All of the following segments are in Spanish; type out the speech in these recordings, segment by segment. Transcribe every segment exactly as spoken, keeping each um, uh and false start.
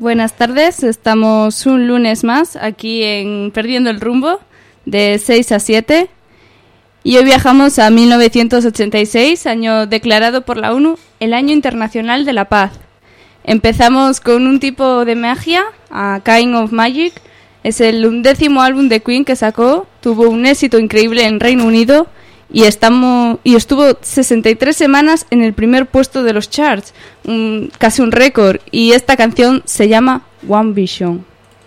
Buenas tardes, estamos un lunes más aquí en Perdiendo el Rumbo, de seis a siete. Y hoy viajamos a mil novecientos ochenta y seis, año declarado por la ONU el Año Internacional de la Paz. Empezamos con un tipo de magia, A Kind of Magic. Es el undécimo álbum de Queen que sacó, tuvo un éxito increíble en Reino Unido y, estamos, y estuvo sesenta y tres semanas en el primer puesto de los charts, un, casi un récord. Y esta canción se llama One Vision.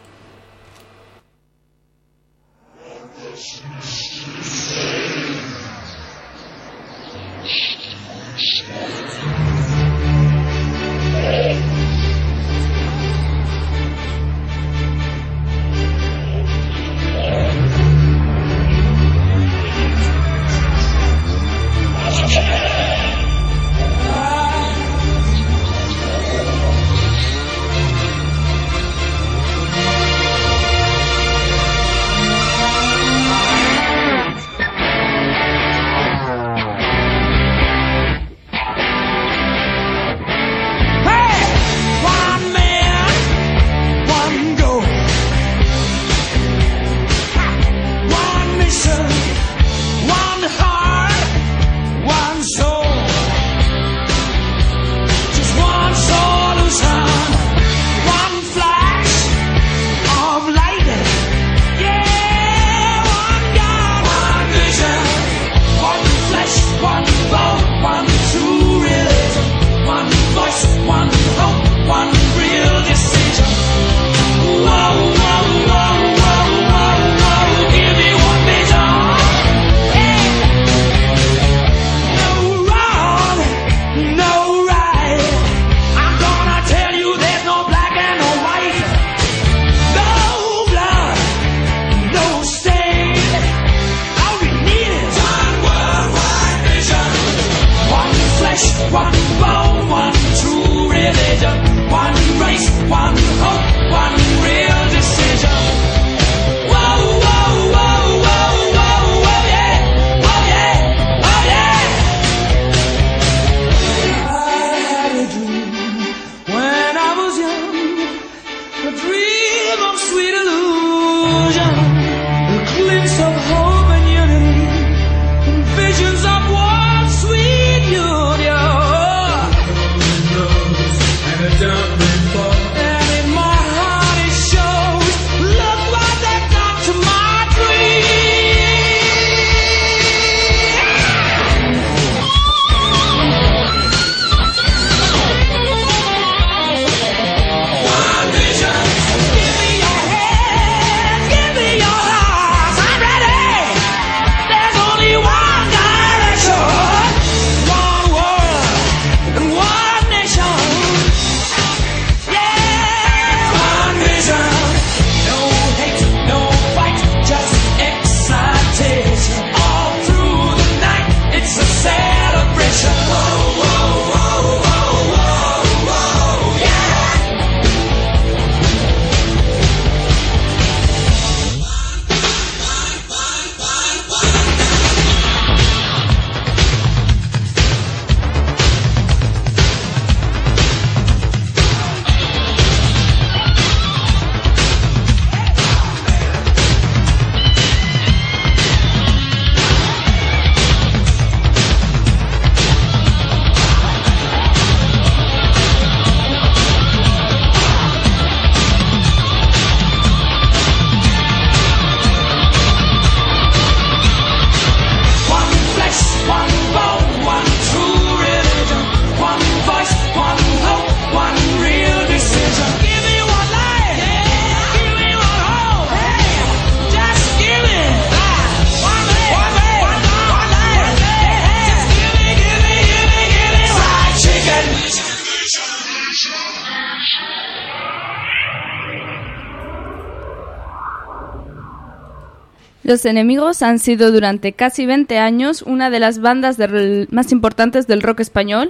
Los Enemigos han sido durante casi veinte años una de las bandas de más importantes del rock español.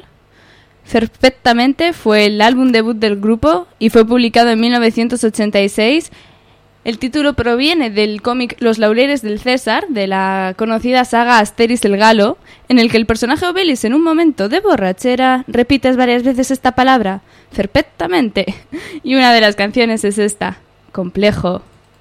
Perfectamente fue el álbum debut del grupo y fue publicado en mil novecientos ochenta y seis. El título proviene del cómic Los Laureles del César, de la conocida saga Asterix el Galo, en el que el personaje Obelix, en un momento de borrachera, repite varias veces esta palabra. perfectamente. Y una de las canciones es esta, Complejo.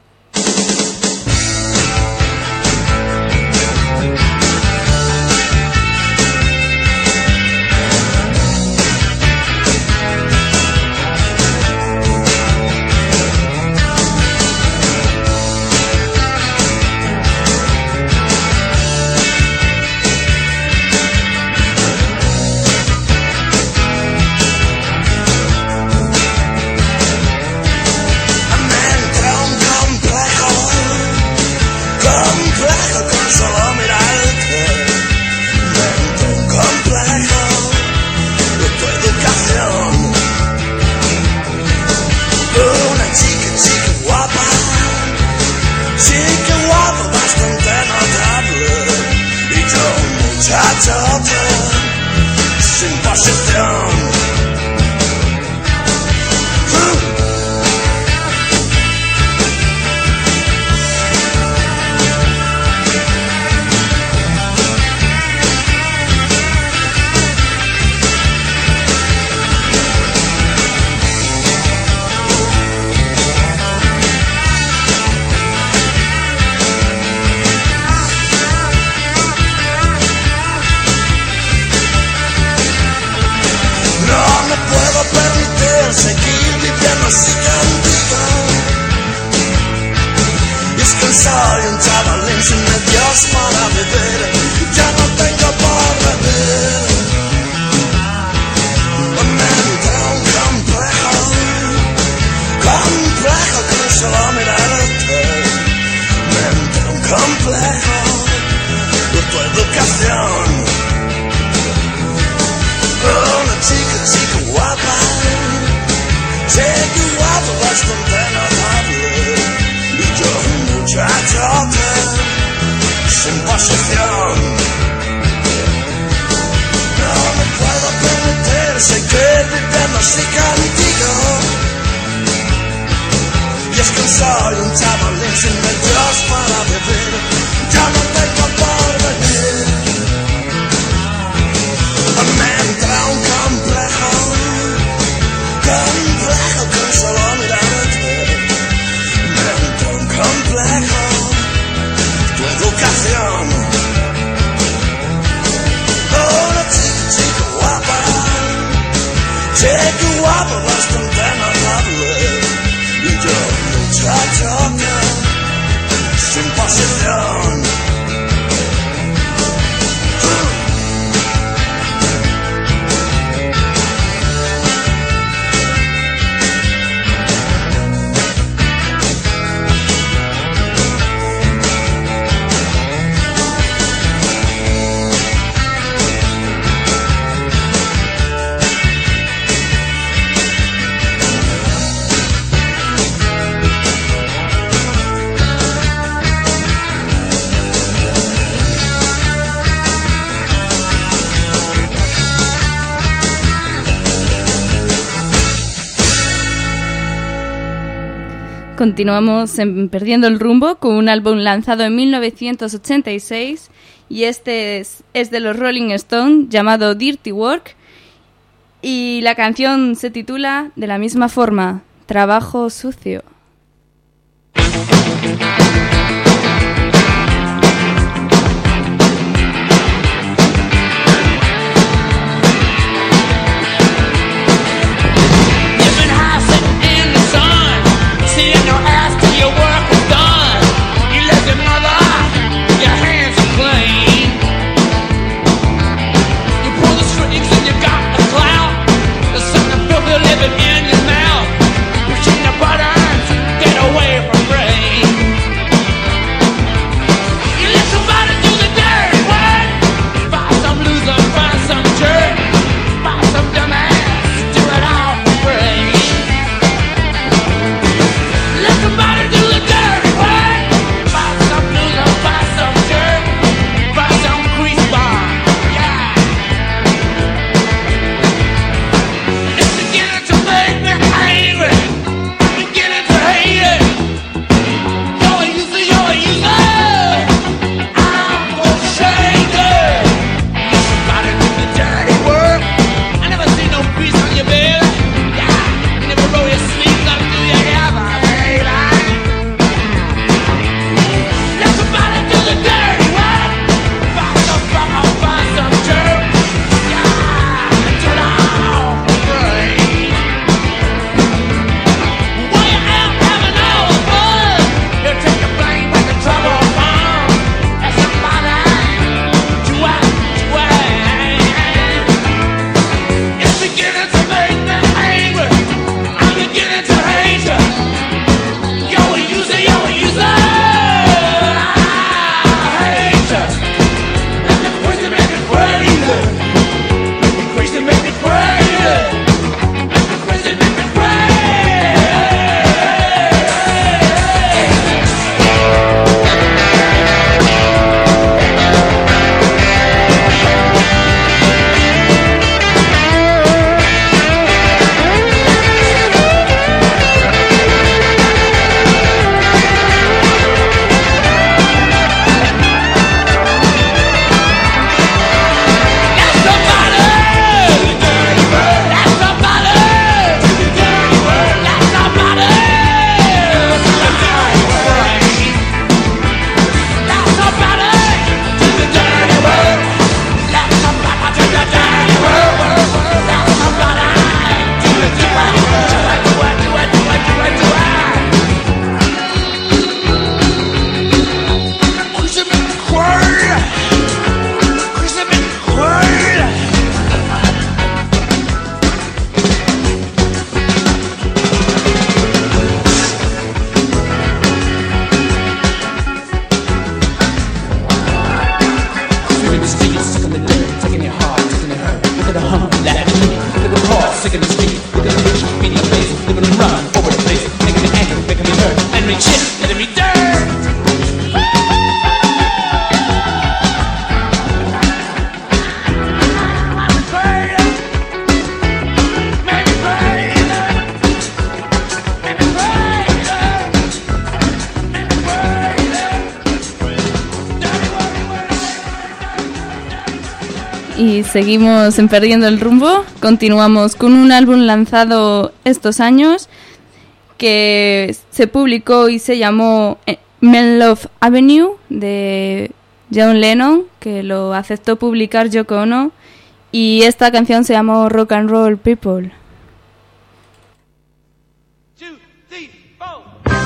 Sin posesión. Seguir viviendo así contigo. Y es que soy un chavalín sin medios para vivir. Ya no tengo por beber. Me entra un complejo, complejo con solo mirarte. Me entra un complejo por tu educación. Una chica, chica guapa. Sé que guapo bastante notable. Y yo un muchachote sin posesión. No me puedo permitir seguir viviendo así contigo. Y es que soy un chavalín sin medios para vivir. Ya no tengo por venir. Me entra un complejo, complejo con solo mirarte. Me entra un complejo, tu educación. Una chica, chica guapa, chica guapa bastante notable. Y yo un muchachote sin posesión. Continuamos en Perdiendo el Rumbo con un álbum lanzado en mil novecientos ochenta y seis y este es, es de los Rolling Stones llamado Dirty Work y la canción se titula de la misma forma, Trabajo Sucio. Living in your mouth, pushing the buttons, get away from rain. Y seguimos en Perdiendo el Rumbo. Continuamos con un álbum lanzado estos años que se publicó y se llamó Men Love Avenue de John Lennon, que lo aceptó publicar Yoko Ono, y esta canción se llamó Rock and Roll People. Two, three, four.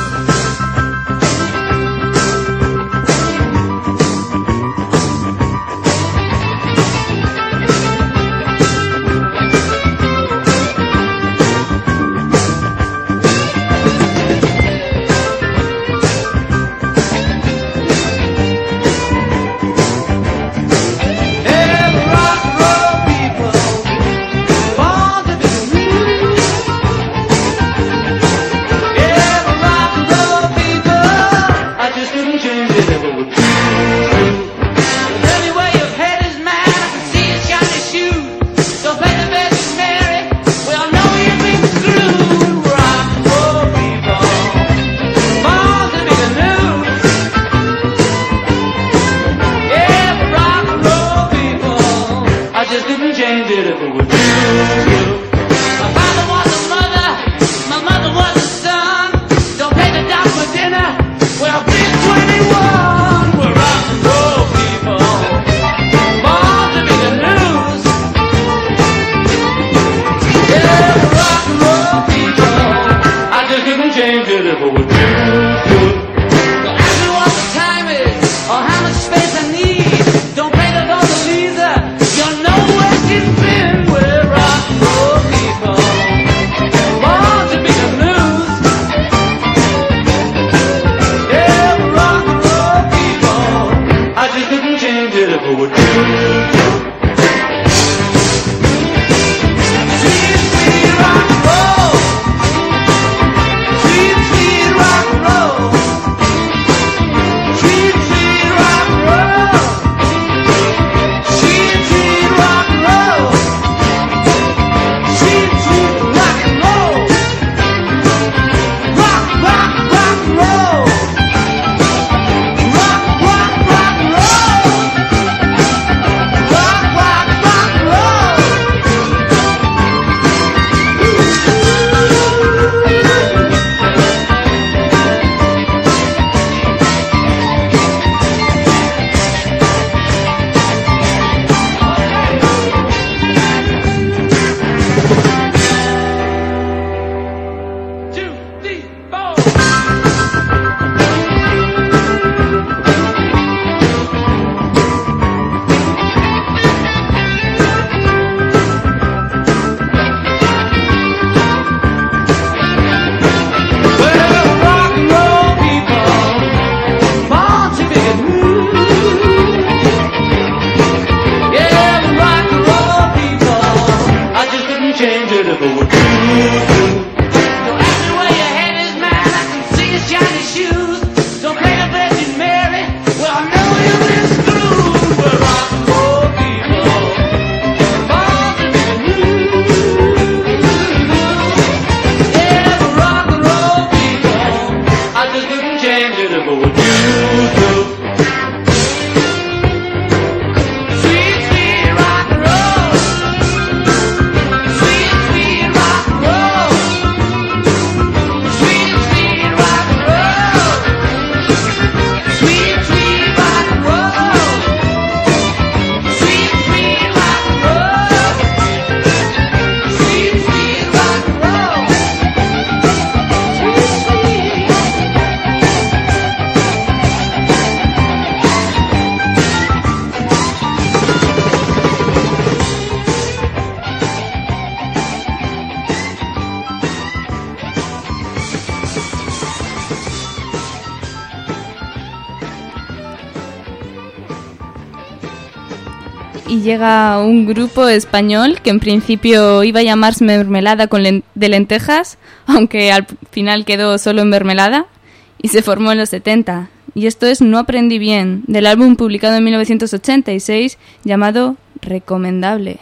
Y llega un grupo español que en principio iba a llamarse Mermelada con len- de lentejas, aunque al final quedó solo en mermelada, y se formó en los setenta. Y esto es No aprendí bien, del álbum publicado en mil novecientos ochenta y seis llamado Recomendable.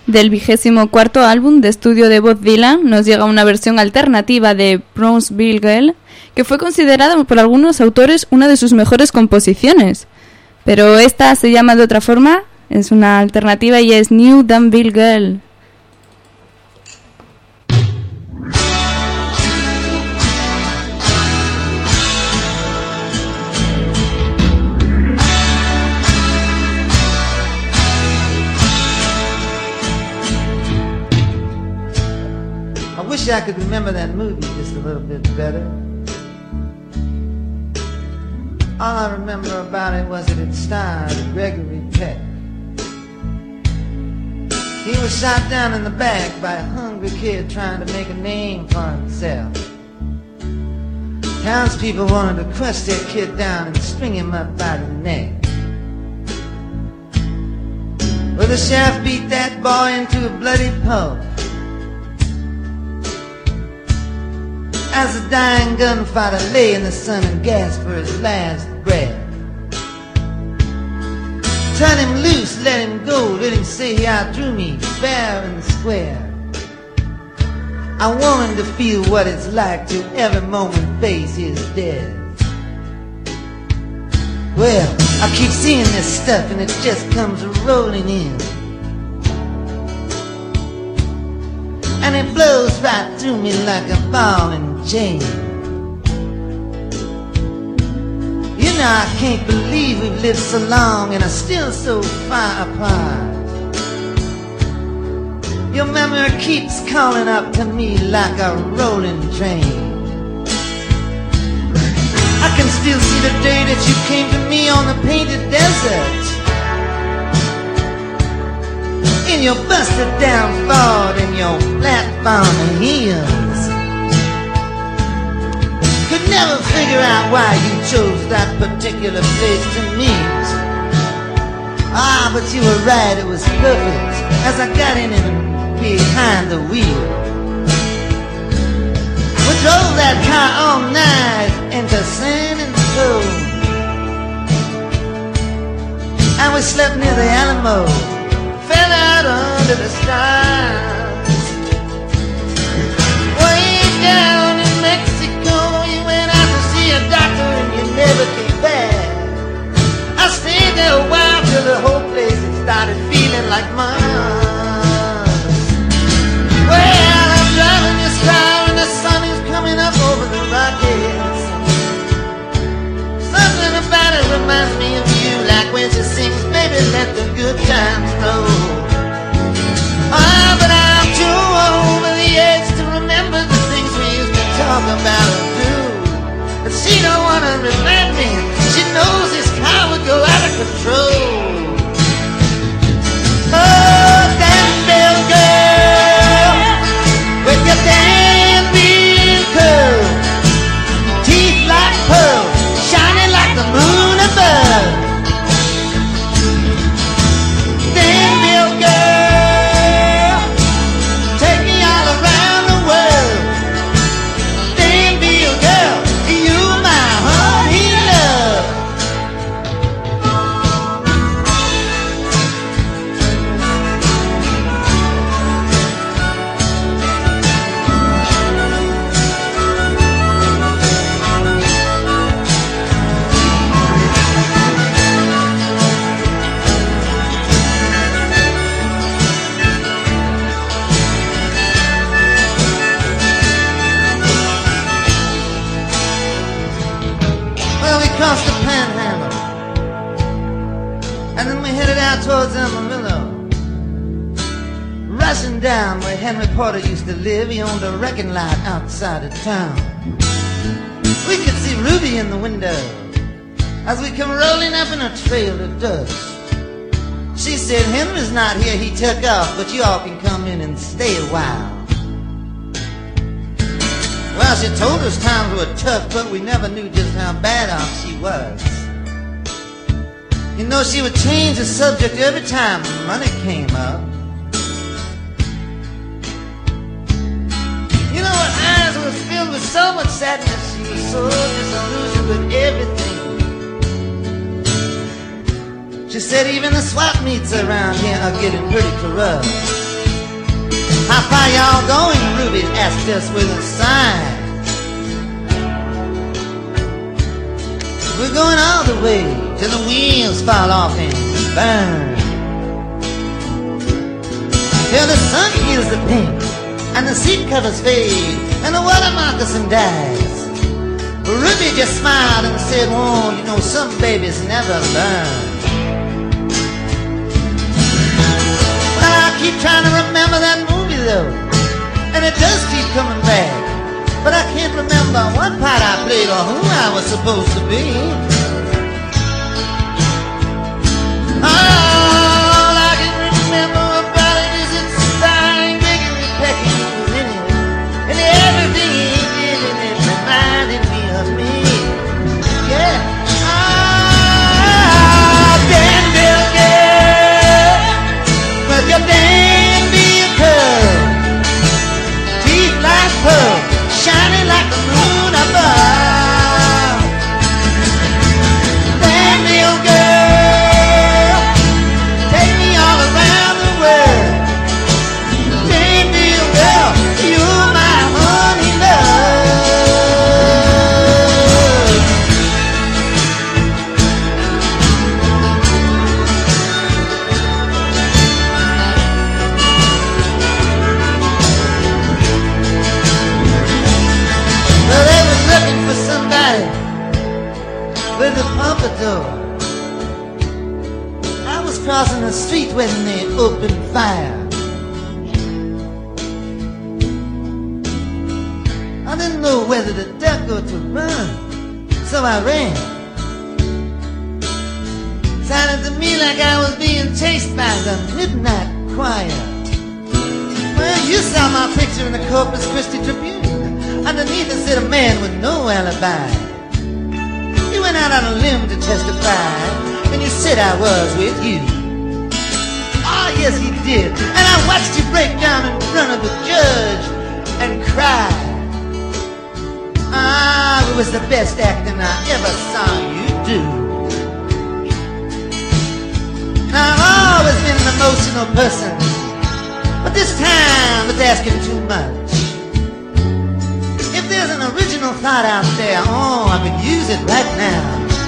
Del vigésimo cuarto álbum de estudio de Bob Dylan nos llega una versión alternativa de Brownsville Girl, que fue considerada por algunos autores una de sus mejores composiciones. Pero esta se llama de otra forma, es una alternativa y es New Danville Girl. I wish I could remember that movie just a little bit better. All I remember about it was that it starred Gregory Peck. He was shot down in the back by a hungry kid trying to make a name for himself. Townspeople wanted to crush that kid down and string him up by the neck. Well, the sheriff beat that boy into a bloody pulp. As a dying gunfighter lay in the sun and gasped for his last breath. Turn him loose, let him go, let him say he outdrew me fair and square. I want him to feel what it's like to every moment face his death. Well, I keep seeing this stuff and it just comes rolling in. And it blows right through me like a ball and chain. You know I can't believe we've lived so long and are still so far apart. Your memory keeps calling up to me like a rolling train. I can still see the day that you came to me on the painted desert. In your busted down Ford and your platform heels. Could never figure out why you chose that particular place to meet. Ah, but you were right, it was perfect as I got in and behind the wheel. We drove that car all night into San Antonio, and we slept near the Alamo. Fell out under the stars. Way down in Mexico, you went out to see a doctor and you never came back. I stayed there a while till the whole place had started feeling like Mars. Well, I'm driving this car and the sun is coming up over the Rockies. Something about it reminds me of you, like when she sings, baby, let the good times roll. Ah, but I'm too over the edge to remember the things we used to talk about or do. But she don't wanna remind me. She knows this car would go out of control. Oh, Danville girl, with your Danville curl, teeth like pearl, shining like the moon above. Danville girl, take me all around the world. Danville girl, you my honey love. Well, we crossed the Panhandle, and then we headed out towards Amarillo. Rushing down where Henry Porter used to live, he owned a wrecking lot outside of town. We could see Ruby in the window as we come rolling up in a trail of dust. She said, Henry's not here, he took off, but you all can come in and stay a while. Well, she told us times were tough, but we never knew just how bad off she was. You know, she would change the subject every time money came up. You know, her eyes were filled with so much sadness. She was so disillusioned with everything. She said even the swap meets around here are getting pretty corrupt. How far y'all going, Ruby? Asked us with a sigh. We're going all the way till the wheels fall off and burn, till the sun heals the paint and the seat covers fade and the water moccasin dies. Ruby just smiled and said, "Oh, you know, some babies never learn." Well, I keep trying to remember that movie though, and it does keep coming back, but I can't remember what part I played or who I was supposed to be. All I can remember about it is it's starring Gregory Peck in it, and everything he did in it reminded me of me. Yeah. Ah, Danville girl, with your Danville curl, teeth like pearl, shining like the moon above. Danville girl, take me all around the world. Danville girl, you're my honey love. Well, they was looking for somebody with a pompadour. I was crossing the street when they opened fire. I didn't know whether to duck or to run, so I ran. Sounded to me like I was being chased by the midnight choir. Well, you saw my picture in the Corpus Christi Tribune. Underneath it said a man with no alibi. You went out on a limb to testify, and you said I was with you. Oh, yes, he did. And I watched you break down in front of the judge and cry. Ah, it was the best acting I ever saw you do. Now, I've always been an emotional person, but this time was asking too much. If there's an original thought out there, oh, I could use it right now.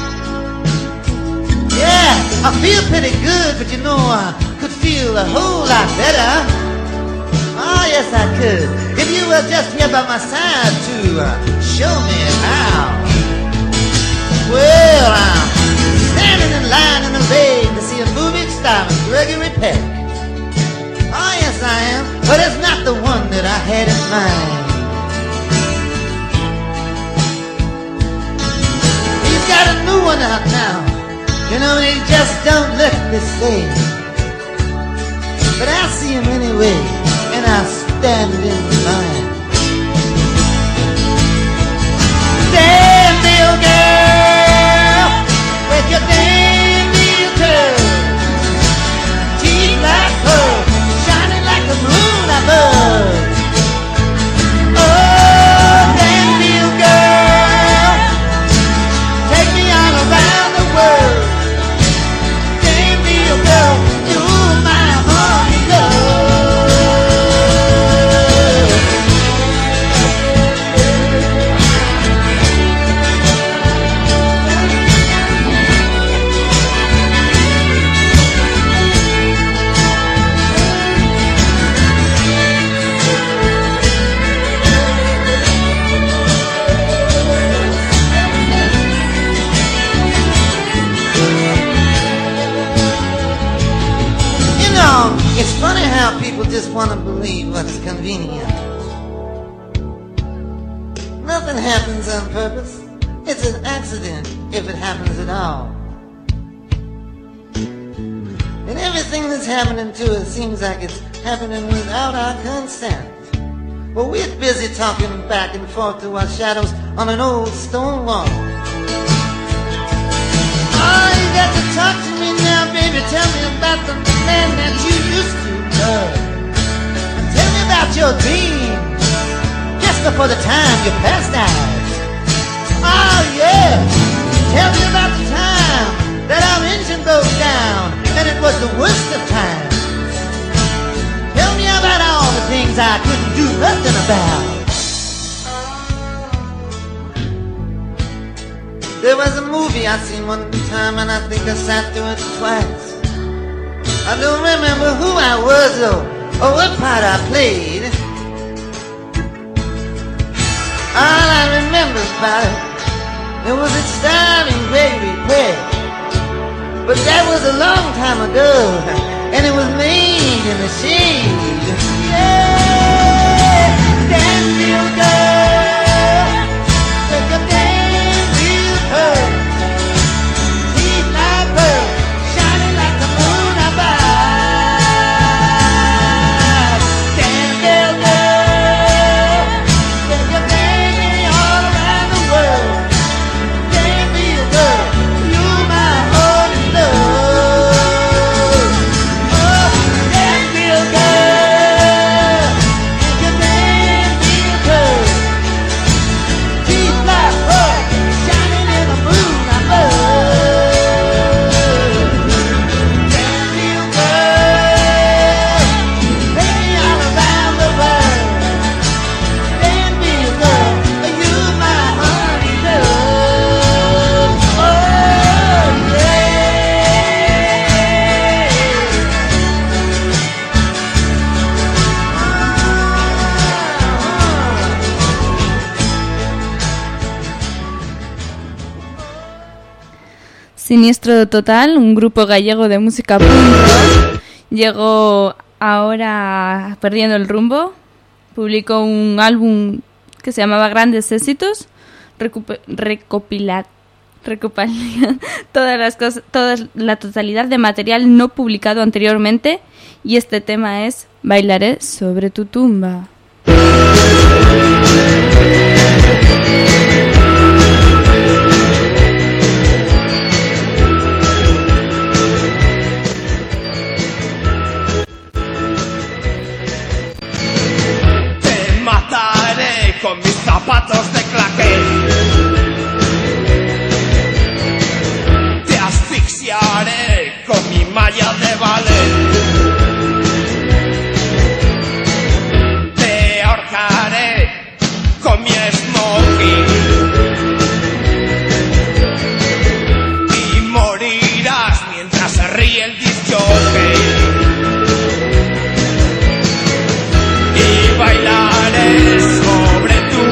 Yeah, I feel pretty good, but you know I could feel a whole lot better. Oh, yes, I could. If you were just here by my side to uh, show me how. Well, I'm standing in line in the rain to see a movie starring Gregory Peck. Oh, yes, I am, but it's not the one that I had in mind. He's got a new one out now. You know, they just don't look the same. But I see him anyway, and I stand in line. Danville girl, with your Danville curl, teeth like pearl, shining like the moon above. Oh, Danville girl, take me all around the world. Danville girl, you're my honey love. It's funny how people just want to believe what's convenient. Nothing happens on purpose. It's an accident if it happens at all. And everything that's happening to us seems like it's happening without our consent. Well, we're busy talking back and forth to our shadows on an old stone wall. Oh, you got to talk to me now, baby. Tell me about the man that you used to love. And tell me about your dreams just before the time you passed out. Oh, yeah. Tell me about the time that our engine broke down and it was the worst of times. Tell me about all the things I couldn't do nothing about. There was a movie I seen one time and I think I sat through it twice. I don't remember who I was or, or what part I played. All I remember about it, it was it starring Gregory Peck. But that was a long time ago, and it was made in the shade. Yeah, dance real good, take a dance real good. Teeth like pearl, shining like the moon above. Dance real good, take a dance all around the world. Dance real good, you're my only love. Oh, dance real good, take a dance real good. Teeth like pearl, shining in the moon above. Dance real good, hey, all around the world. Dance real good, you're my honey love. Oh, yeah. Siniestro Total, un grupo gallego de música punk rock, llegó ahora Perdiendo el Rumbo, publicó un álbum que se llamaba Grandes Éxitos, recupe- recopila- recopila todas las cosas, toda la totalidad de material no publicado anteriormente, y este tema es Bailaré sobre tu tumba. Te mataré con mis zapatos de claqué. Te asfixiaré con mi malla de ballet. Te ahorcaré con mi smoking. Y morirás mientras se ríe el disc jockey. Y bailaré sobre tu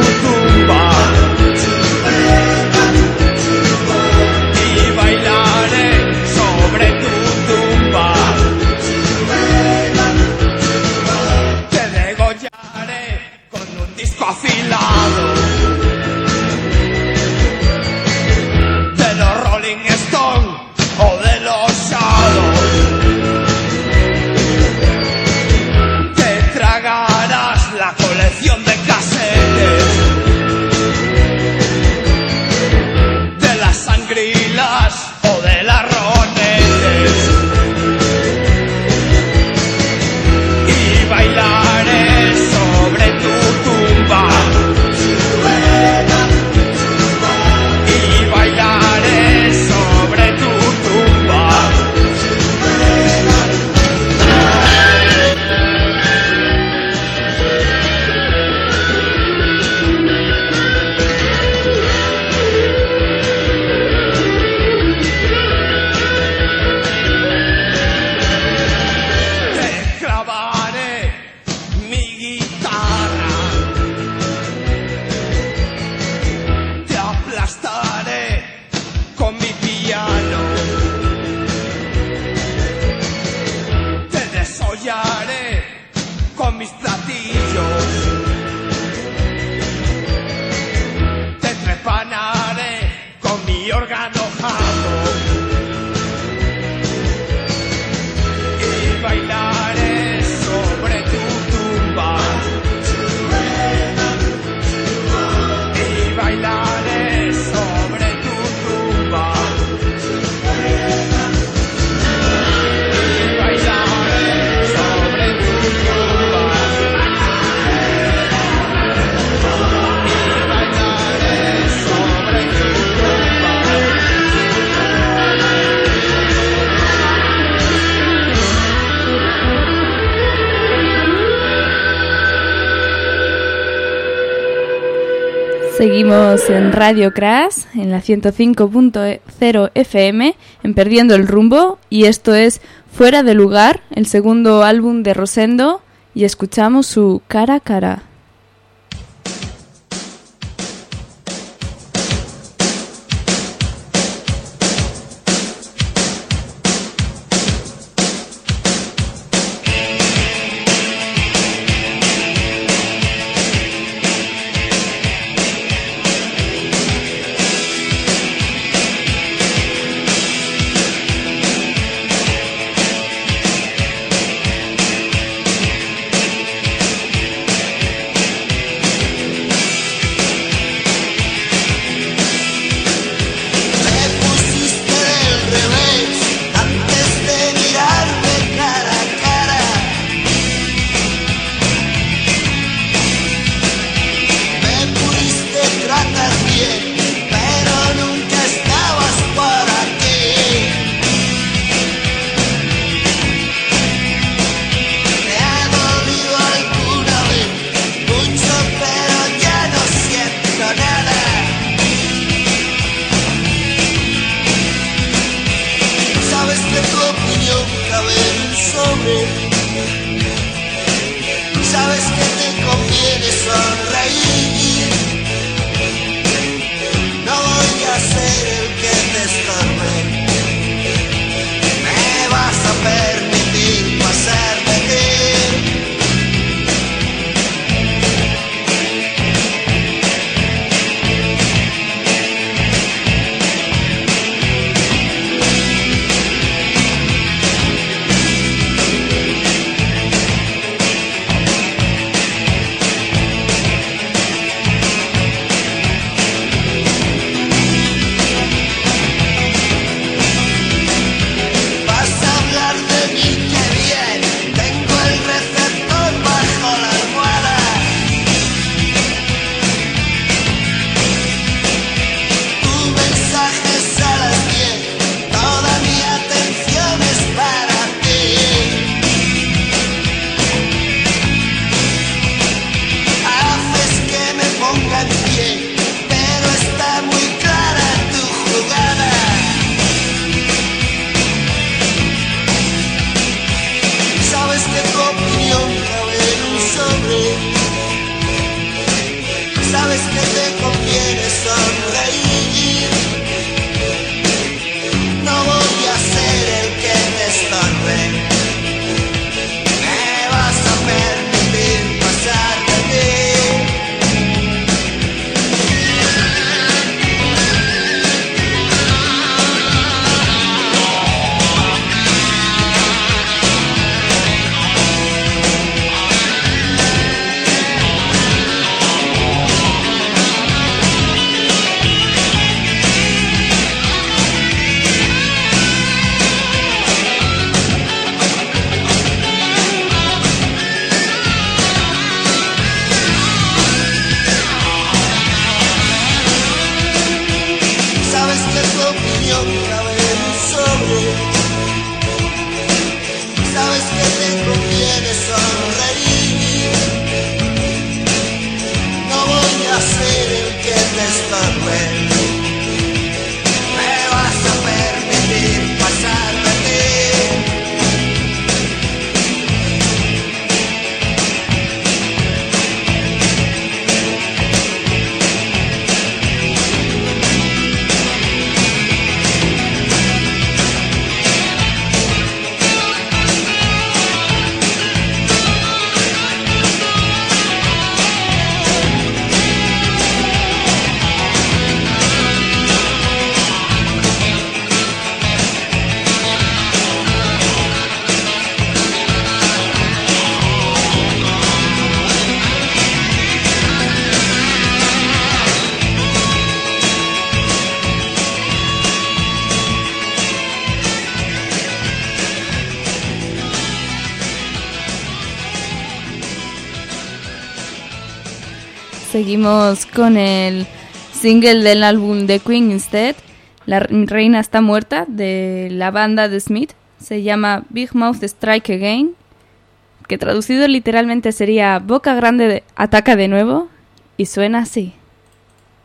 Seguimos en Radio Crash, en la ciento cinco punto cero F M, en Perdiendo el Rumbo, y esto es Fuera de Lugar, el segundo álbum de Rosendo, y escuchamos su Cara a Cara. Seguimos con el single del álbum The Queen Instead, La Reina Está Muerta, de la banda de Smith. Se llama Big Mouth Strike Again, que traducido literalmente sería Boca Grande de, ataca de nuevo, y suena así.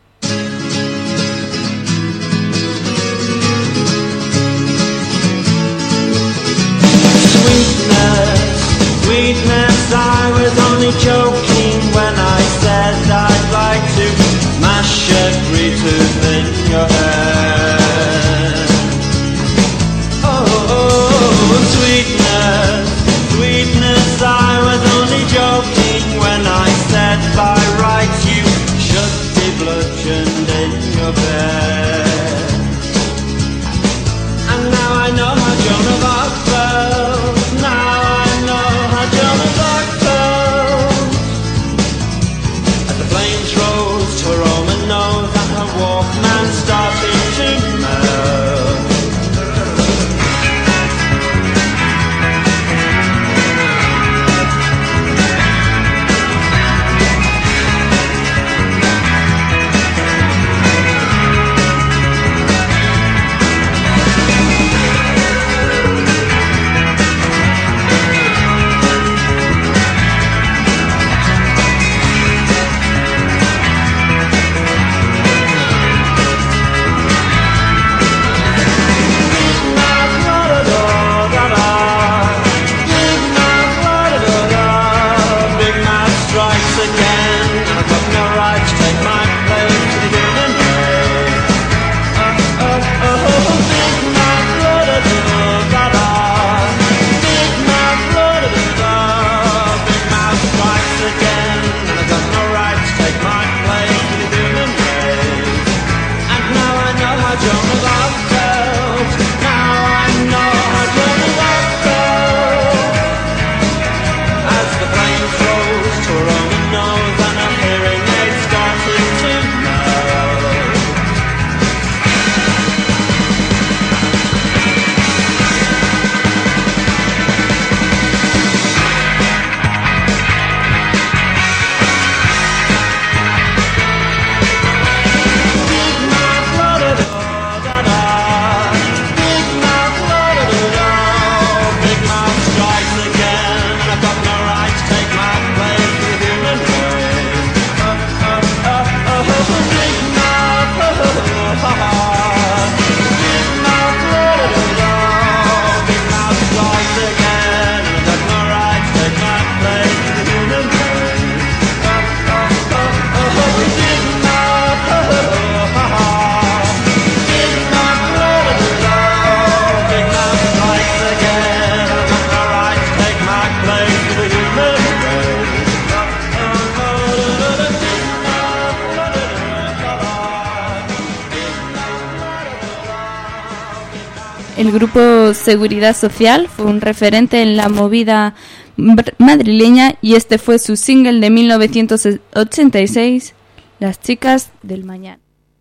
el grupo Seguridad Social fue un referente en la movida madrileña y este fue su single de mil novecientos ochenta y seis, Las chicas del mañana.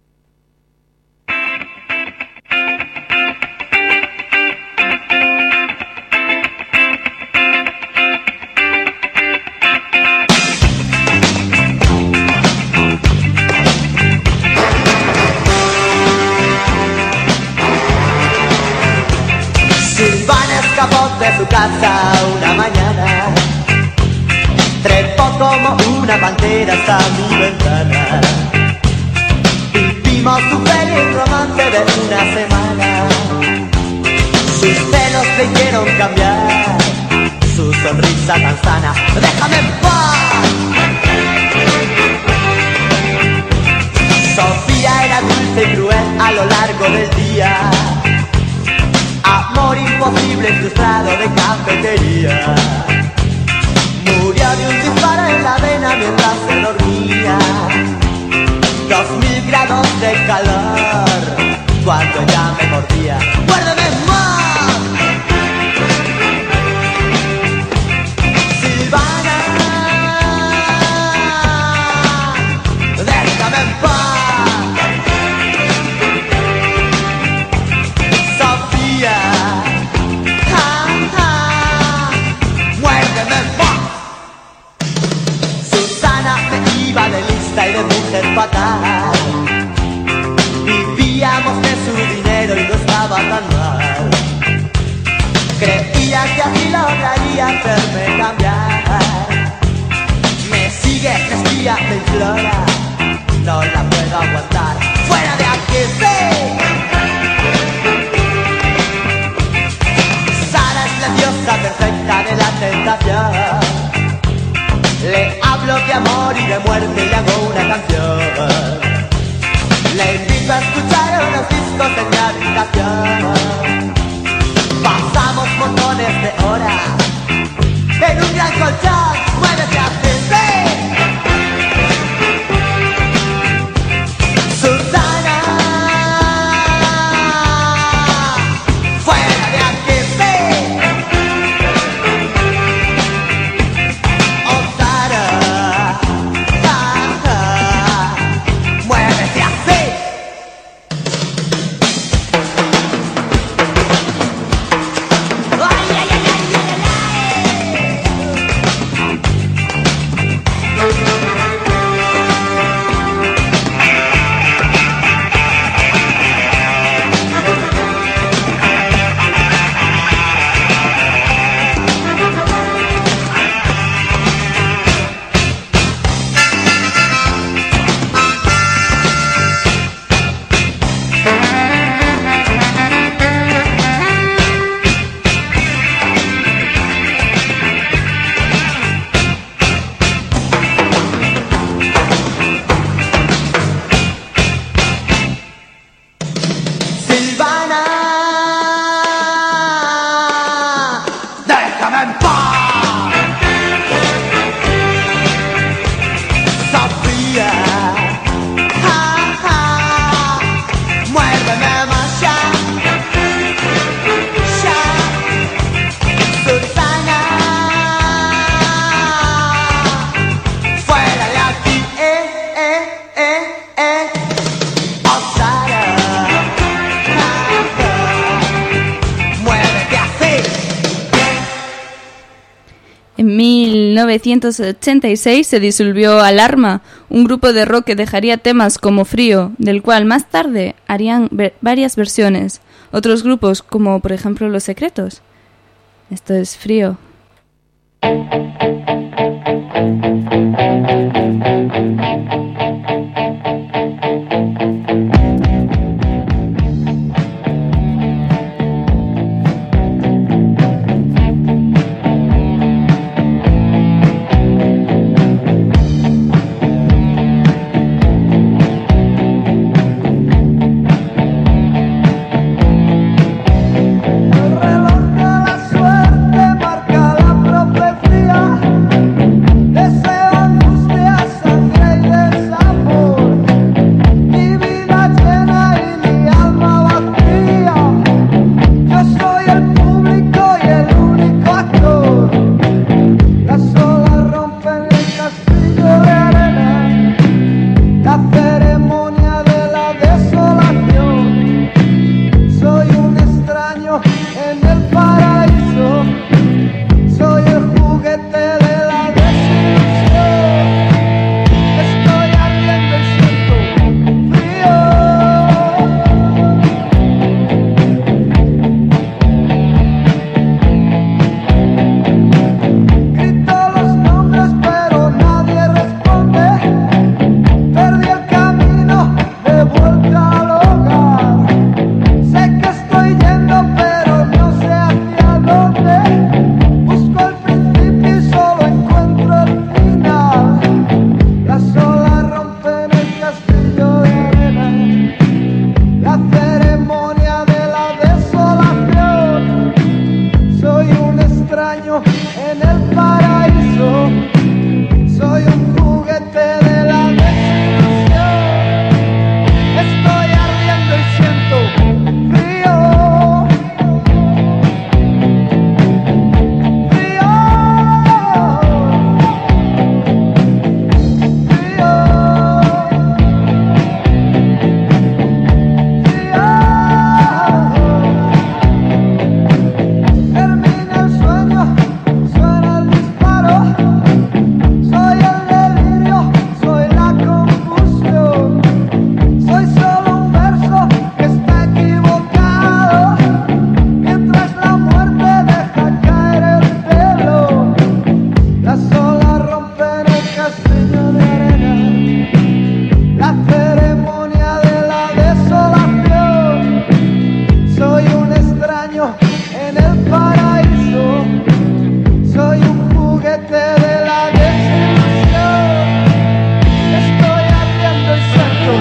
Silvana escapó de su casa una mañana, trepó como una pantera hasta mi ventana. Vivimos un feliz romance de una semana. Sus pelos le hicieron cambiar, su sonrisa tan sana. ¡Déjame en paz! Sofía era dulce y cruel a lo largo del día. Amor imposible frustrado de cafetería. Murió de un disparo en la vena mientras se dormía. Dos mil grados de calor cuando ella me mordía. ¡Muérdeme más! Silvana, déjame en paz. Y de mujer fatal, vivíamos de su dinero y no estaba tan mal. Creía que así lograría hacerme cambiar. Me sigue, me espía, me implora, no la puedo aguantar. ¡Fuera de aquí, sí! Sara es la diosa perfecta de la tentación. Le hablo de amor y de muerte y le hago una canción. Le invito a escuchar unos discos en mi habitación. Pasamos montones de horas en un gran colchón. Muévete así, sí. Susana, fuera de aquí, sí. En mil novecientos ochenta y seis se disolvió Alarma, un grupo de rock que dejaría temas como Frío, del cual más tarde harían ver- varias versiones. Otros grupos, como por ejemplo Los Secretos. Esto es Frío. El reloj de la suerte marca la profecía. castillo de arena, la ceremonia de la desolación. Soy un extraño en el paraíso, soy un juguete de la desilusión. Estoy ardiendo y santo.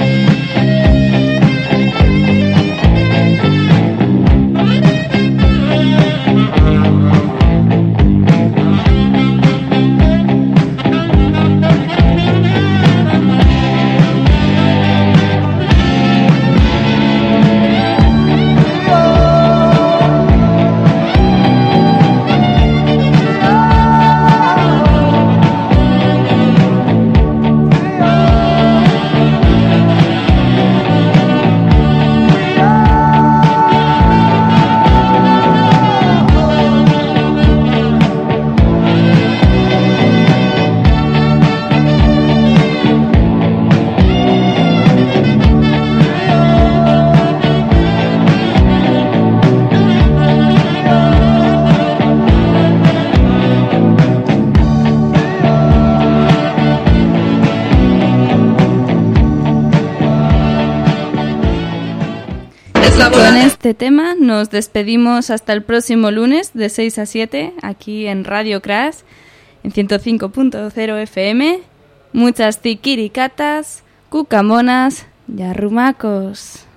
Con este tema nos despedimos hasta el próximo lunes de seis a siete aquí en Radio Crash en ciento cinco punto cero F M. Muchas tiquiricatas, cucamonas y arrumacos.